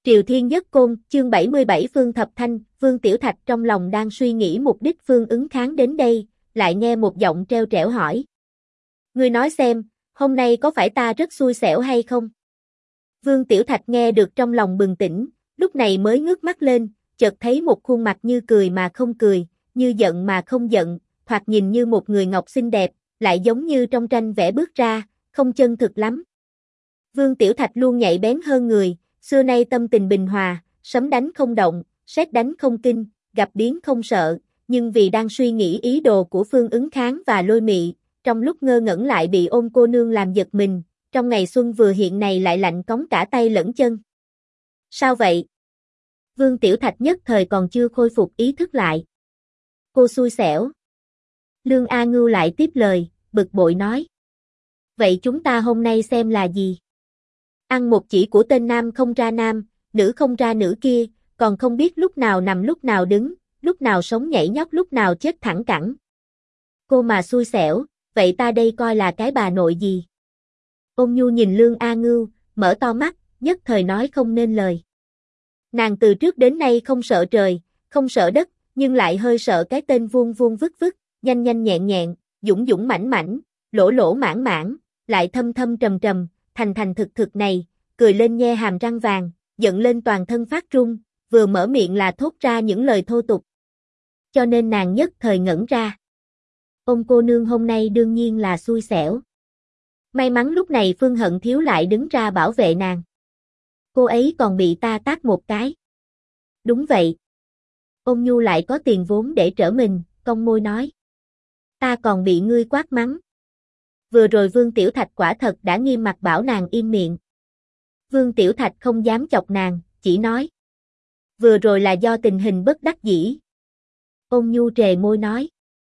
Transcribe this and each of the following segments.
Triều Thiên Nhất Côn, chương 77 Phương Thập Thanh, Vương Tiểu Thạch trong lòng đang suy nghĩ mục đích Phương Ứng Kháng đến đây, lại nghe một giọng treo trẻo hỏi. Ngươi nói xem, hôm nay có phải ta rất xui xẻo hay không? Vương Tiểu Thạch nghe được trong lòng bừng tỉnh, lúc này mới ngước mắt lên, chợt thấy một khuôn mặt như cười mà không cười, như giận mà không giận, thoạt nhìn như một người ngọc xinh đẹp, lại giống như trong tranh vẽ bước ra, không chân thực lắm. Vương Tiểu Thạch luôn nhạy bén hơn người, xưa nay tâm tình bình hòa, sấm đánh không động, sét đánh không kinh, gặp biến không sợ, nhưng vì đang suy nghĩ ý đồ của Phương Ứng Kháng và Lôi Mị, trong lúc ngơ ngẩn lại bị Ôn cô nương làm giật mình, trong ngày xuân vừa hiện này lại lạnh cống cả tay lẫn chân. Sao vậy? Vương Tiểu Thạch nhất thời còn chưa khôi phục ý thức lại. Cô xui xẻo. Lương A Ngưu lại tiếp lời, bực bội nói. Vậy chúng ta hôm nay xem là gì? Ăn một chỉ của tên nam không ra nam, nữ không ra nữ kia, còn không biết lúc nào nằm lúc nào đứng, lúc nào sống nhảy nhót lúc nào chết thẳng cẳng. Cô mà xui xẻo, vậy ta đây coi là cái bà nội gì? Ôn Nhu nhìn Lương A Ngưu, mở to mắt, nhất thời nói không nên lời. Nàng từ trước đến nay không sợ trời, không sợ đất, nhưng lại hơi sợ cái tên vuông vuông vức vức, nhanh nhanh nhẹn nhẹn, dũng dũng mãnh mãnh, lỗ lỗ mãn mãn, lại thâm thâm trầm trầm, thành thành thực thực này, cười lên nhe hàm răng vàng, giận lên toàn thân phát run, vừa mở miệng là thốt ra những lời thô tục. Cho nên nàng nhất thời ngẩn ra. Ôn cô nương hôm nay đương nhiên là xui xẻo. May mắn lúc này Phương Hận Thiếu lại đứng ra bảo vệ nàng. Cô ấy còn bị ta tát một cái. Đúng vậy. Ôn Nhu lại có tiền vốn để trở mình, cong môi nói. Ta còn bị ngươi quát mắng. Vừa rồi Vương Tiểu Thạch quả thật đã nghiêm mặt bảo nàng im miệng. Vương Tiểu Thạch không dám chọc nàng, chỉ nói. Vừa rồi là do tình hình bất đắc dĩ. Ôn Nhu trề môi nói.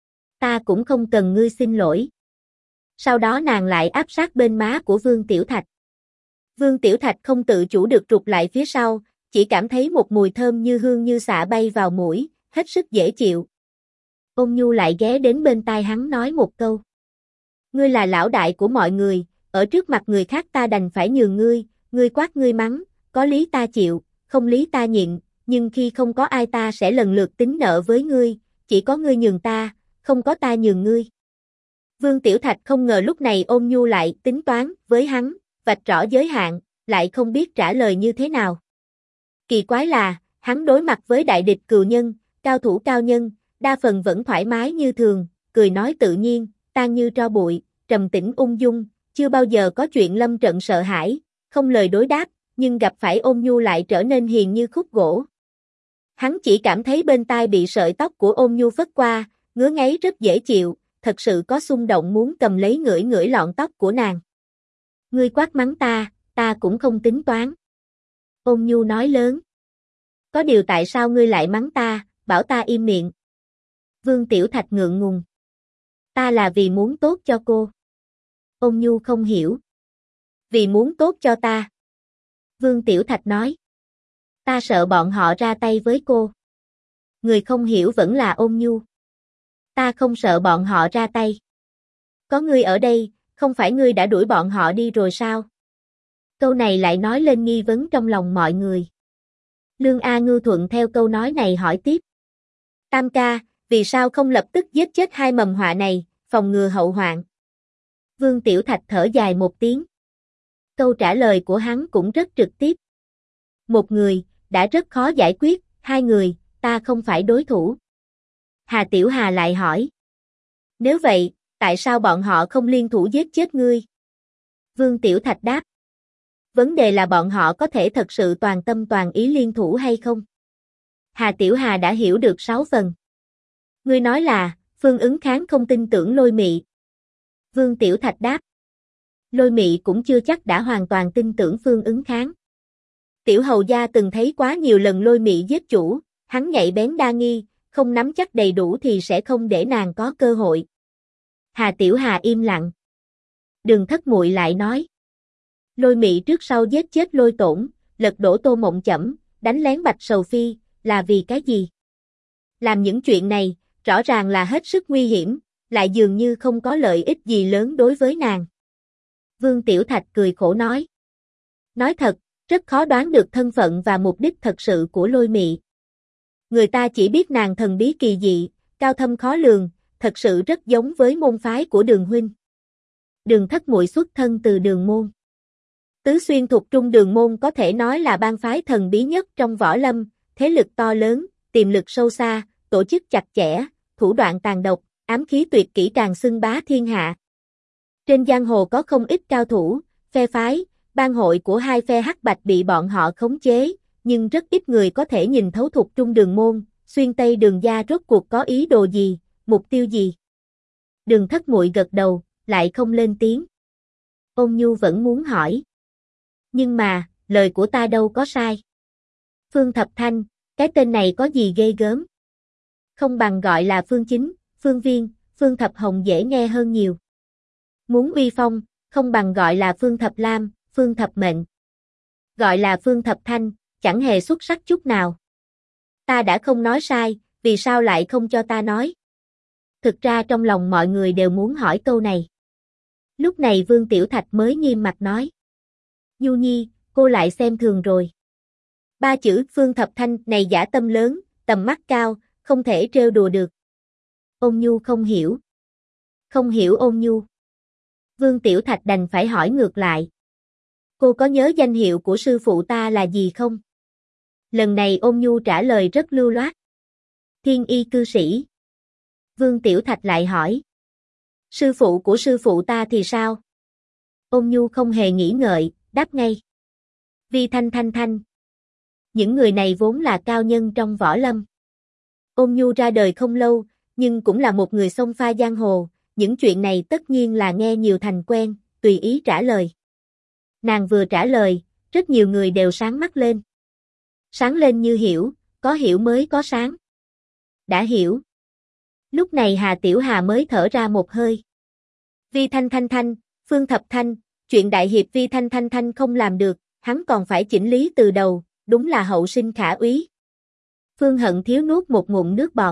Ta cũng không cần ngươi xin lỗi. Sau đó nàng lại áp sát bên má của Vương Tiểu Thạch. Vương Tiểu Thạch không tự chủ được rụt lại phía sau, chỉ cảm thấy một mùi thơm như hương như xạ bay vào mũi, hết sức dễ chịu. Ôn Nhu lại ghé đến bên tai hắn nói một câu. Ngươi là lão đại của mọi người, ở trước mặt người khác ta đành phải nhường ngươi, ngươi quát ngươi mắng, có lý ta chịu, không lý ta nhịn, nhưng khi không có ai ta sẽ lần lượt tính nợ với ngươi, chỉ có ngươi nhường ta, không có ta nhường ngươi. Vương Tiểu Thạch không ngờ lúc này Ôn Nhu lại tính toán với hắn, vạch rõ giới hạn, lại không biết trả lời như thế nào. Kỳ quái là, hắn đối mặt với đại địch cừu nhân, cao thủ cao nhân, đa phần vẫn thoải mái như thường, cười nói tự nhiên, tan như tro bụi, trầm tĩnh ung dung, chưa bao giờ có chuyện lâm trận sợ hãi, không lời đối đáp, nhưng gặp phải Ôn Nhu lại trở nên hiền như khúc gỗ. Hắn chỉ cảm thấy bên tai bị sợi tóc của Ôn Nhu phất qua, ngứa ngáy rất dễ chịu, thật sự có xung động muốn cầm lấy ngửi ngửi lọn tóc của nàng. Ngươi quát mắng ta cũng không tính toán. Ôn Nhu nói lớn. Có điều tại sao ngươi lại mắng ta, bảo ta im miệng? Vương Tiểu Thạch ngượng ngùng. Ta là vì muốn tốt cho cô. Ôn Nhu không hiểu. Vì muốn tốt cho ta. Vương Tiểu Thạch nói. Ta sợ bọn họ ra tay với cô. Người không hiểu vẫn là Ôn Nhu. Ta không sợ bọn họ ra tay. Có ngươi ở đây, không phải ngươi đã đuổi bọn họ đi rồi sao? Câu này lại nói lên nghi vấn trong lòng mọi người. Lương A Ngưu thuận theo câu nói này hỏi tiếp. Tam ca, vì sao không lập tức giết chết hai mầm họa này, phòng ngừa hậu hoạn? Vương Tiểu Thạch thở dài một tiếng. Câu trả lời của hắn cũng rất trực tiếp. Một người, đã rất khó giải quyết, hai người, ta không phải đối thủ. Hà Tiểu Hà lại hỏi. Nếu vậy, tại sao bọn họ không liên thủ giết chết ngươi? Vương Tiểu Thạch đáp. Vấn đề là bọn họ có thể thật sự toàn tâm toàn ý liên thủ hay không? Hà Tiểu Hà đã hiểu được 6 phần. Ngươi nói là, Phương Ứng Kháng không tin tưởng Lôi Mị. Vương Tiểu Thạch đáp. Lôi Mị cũng chưa chắc đã hoàn toàn tin tưởng Phương Ứng Kháng. Tiểu hầu gia từng thấy quá nhiều lần Lôi Mị giết chủ, hắn nhạy bén đa nghi, không nắm chắc đầy đủ thì sẽ không để nàng có cơ hội. Hà Tiểu Hà im lặng. Đường Thất Muội lại nói. Lôi Mị trước sau giết chết Lôi Tổn, lật đổ Tô Mộng Chẩm, đánh lén Bạch Sầu Phi, là vì cái gì? Làm những chuyện này, rõ ràng là hết sức nguy hiểm, lại dường như không có lợi ích gì lớn đối với nàng. Vương Tiểu Thạch cười khổ nói. Nói thật, Rất khó đoán được thân phận và mục đích thật sự của Lôi Mị. Người ta chỉ biết nàng thần bí kỳ dị, cao thâm khó lường, thật sự rất giống với môn phái của Đường huynh. Đường Thất Muội xuất thân từ Đường môn. Tứ Xuyên thuộc Trung Đường môn có thể nói là bang phái thần bí nhất trong võ lâm, thế lực to lớn, tiềm lực sâu xa, tổ chức chặt chẽ, thủ đoạn tàn độc, ám khí tuyệt kỹ tràn xưng bá thiên hạ. Trên giang hồ có không ít cao thủ, phe phái, bang hội của hai phe hắc bạch bị bọn họ khống chế, nhưng rất ít người có thể nhìn thấu thuộc Trung Đường môn, Xuyên Tây Đường gia rốt cuộc có ý đồ gì, mục tiêu gì. Đường Thất Muội gật đầu, lại không lên tiếng. Ôn Nhu vẫn muốn hỏi. Nhưng mà, lời của ta đâu có sai. Phương Thập Thanh, cái tên này có gì ghê gớm? Không bằng gọi là Phương Chính, Phương Viên, Phương Thập Hồng dễ nghe hơn nhiều. Muốn uy phong, không bằng gọi là Phương Thập Lam, Phương Thập Mệnh. Gọi là Phương Thập Thanh, chẳng hề xuất sắc chút nào. Ta đã không nói sai, vì sao lại không cho ta nói? Thực ra trong lòng mọi người đều muốn hỏi câu này. Lúc này Vương Tiểu Thạch mới nghiêm mặt nói. Nhu Nhi, cô lại xem thường rồi. Ba chữ Phương Thập Thanh này dã tâm lớn, tầm mắt cao, không thể trêu đùa được. Ôn Nhu không hiểu. Không hiểu Ôn Nhu. Vương Tiểu Thạch đành phải hỏi ngược lại. Cô có nhớ danh hiệu của sư phụ ta là gì không? Lần này Ôn Nhu trả lời rất lưu loát. Thiên y cư sĩ. Vương Tiểu Thạch lại hỏi. Sư phụ của sư phụ ta thì sao? Ôn Nhu không hề nghĩ ngợi, đáp ngay. Vi Thanh Thanh Thanh. Những người này vốn là cao nhân trong võ lâm. Ôn Nhu ra đời không lâu, nhưng cũng là một người xông pha giang hồ, những chuyện này tất nhiên là nghe nhiều thành quen, tùy ý trả lời. Nàng vừa trả lời, rất nhiều người đều sáng mắt lên. Sáng lên như hiểu, có hiểu mới có sáng. Đã hiểu. Lúc này Hà Tiểu Hà mới thở ra một hơi. Vi Thanh Thanh Thanh, Phương Thập Thanh, chuyện đại hiệp Vi Thanh Thanh Thanh không làm được, hắn còn phải chỉnh lý từ đầu, đúng là hậu sinh khả úy. Phương Hận thiếu nuốt một ngụm nước bọt.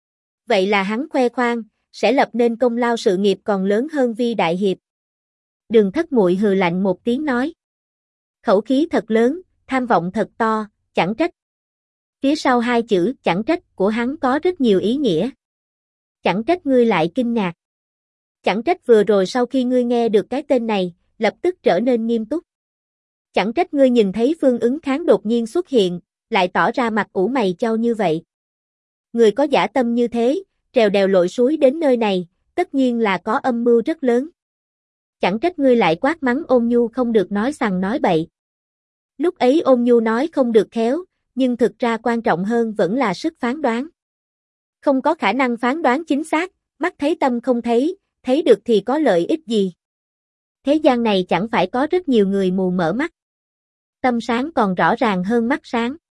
Vậy là hắn khoe khoang, sẽ lập nên công lao sự nghiệp còn lớn hơn Vi đại hiệp. Đường Thất Muội hừ lạnh một tiếng nói. Khẩu khí thật lớn, tham vọng thật to, chẳng trách. Phía sau hai chữ chẳng trách của hắn có rất nhiều ý nghĩa. Chẳng trách ngươi lại kinh ngạc. Chẳng trách vừa rồi sau khi ngươi nghe được cái tên này, lập tức trở nên nghiêm túc. Chẳng trách ngươi nhìn thấy Phương Ứng Kháng đột nhiên xuất hiện, lại tỏ ra mặt ủ mày chau như vậy. Người có dã tâm như thế, trèo đèo lội suối đến nơi này, tất nhiên là có âm mưu rất lớn. Chẳng trách ngươi lại quát mắng Ôn Nhu không được nói sằng nói bậy. Lúc ấy Ôn Nhu nói không được khéo, nhưng thực ra quan trọng hơn vẫn là sức phán đoán. Không có khả năng phán đoán chính xác, mắt thấy tâm không thấy được thì có lợi ích gì. Thế gian này chẳng phải có rất nhiều người mù mở mắt. Tâm sáng còn rõ ràng hơn mắt sáng.